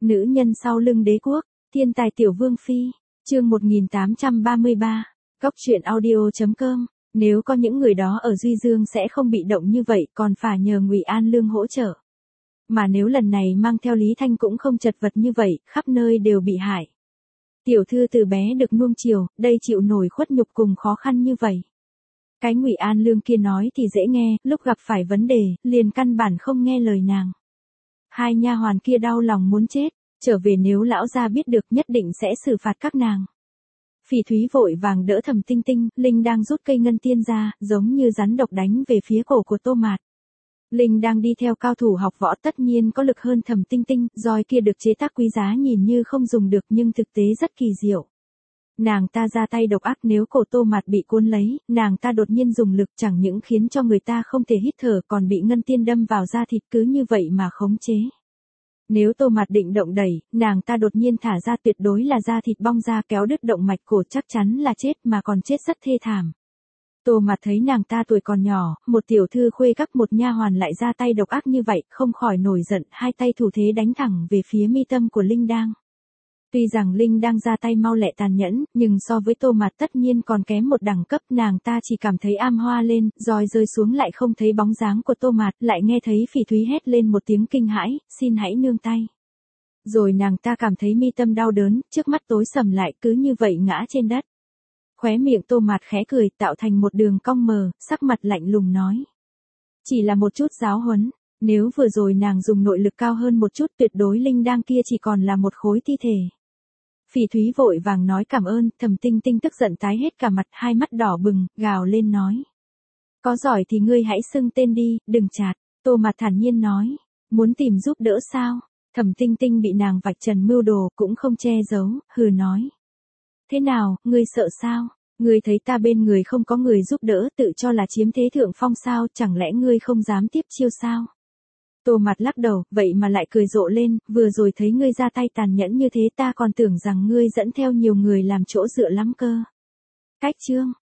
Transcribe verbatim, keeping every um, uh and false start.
Nữ nhân sau lưng đế quốc, thiên tài tiểu vương phi, chương một nghìn tám trăm ba mươi ba, Cóc truyện audio chấm com. Nếu có những người đó ở Duy Dương sẽ không bị động như vậy, còn phải nhờ Ngụy An Lương hỗ trợ. Mà nếu lần này mang theo Lý Thanh cũng không chật vật như vậy, khắp nơi đều bị hại. Tiểu thư từ bé được nuông chiều, đây chịu nổi khuất nhục cùng khó khăn như vậy. Cái Ngụy An Lương kia nói thì dễ nghe, lúc gặp phải vấn đề, liền căn bản không nghe lời nàng. Hai nha hoàn kia đau lòng muốn chết, trở về nếu lão gia biết được nhất định sẽ xử phạt các nàng. Phỉ Thúy vội vàng đỡ Thẩm Tinh Tinh, Linh đang rút cây ngân tiên ra, giống như rắn độc đánh về phía cổ của Tô Mạt. Linh đang đi theo cao thủ học võ tất nhiên có lực hơn Thẩm Tinh Tinh, roi kia được chế tác quý giá nhìn như không dùng được nhưng thực tế rất kỳ diệu. Nàng ta ra tay độc ác, nếu cổ Tô Mạt bị cuốn lấy, nàng ta đột nhiên dùng lực chẳng những khiến cho người ta không thể hít thở còn bị ngân tiên đâm vào da thịt cứ như vậy mà khống chế. Nếu Tô Mạt định động đẩy, nàng ta đột nhiên thả ra tuyệt đối là da thịt bong ra kéo đứt động mạch cổ chắc chắn là chết mà còn chết rất thê thảm. Tô Mạt thấy nàng ta tuổi còn nhỏ, một tiểu thư khuê các một nha hoàn lại ra tay độc ác như vậy, không khỏi nổi giận, hai tay thủ thế đánh thẳng về phía mi tâm của Linh Đang. Tuy rằng Linh Đang ra tay mau lẹ tàn nhẫn, nhưng so với Tô Mạt tất nhiên còn kém một đẳng cấp, nàng ta chỉ cảm thấy am hoa lên, roi rơi xuống lại không thấy bóng dáng của Tô Mạt, lại nghe thấy Phỉ Thúy hét lên một tiếng kinh hãi, xin hãy nương tay. Rồi nàng ta cảm thấy mi tâm đau đớn, trước mắt tối sầm lại cứ như vậy ngã trên đất. Khóe miệng Tô Mạt khẽ cười tạo thành một đường cong mờ, sắc mặt lạnh lùng nói. Chỉ là một chút giáo huấn, nếu vừa rồi nàng dùng nội lực cao hơn một chút tuyệt đối Linh Đang kia chỉ còn là một khối thi thể. Phỉ Thúy vội vàng nói cảm ơn, Thẩm Tinh Tinh tức giận tái hết cả mặt, hai mắt đỏ bừng, gào lên nói. Có giỏi thì ngươi hãy xưng tên đi, đừng chạt. Tô Mạt thản nhiên nói, muốn tìm giúp đỡ sao? Thẩm Tinh Tinh bị nàng vạch trần mưu đồ cũng không che giấu, hừ nói. Thế nào, ngươi sợ sao? Ngươi thấy ta bên người không có người giúp đỡ tự cho là chiếm thế thượng phong sao, chẳng lẽ ngươi không dám tiếp chiêu sao? Tô Mạt lắc đầu, vậy mà lại cười rộ lên, vừa rồi thấy ngươi ra tay tàn nhẫn như thế ta còn tưởng rằng ngươi dẫn theo nhiều người làm chỗ dựa lắm cơ. Cách chương,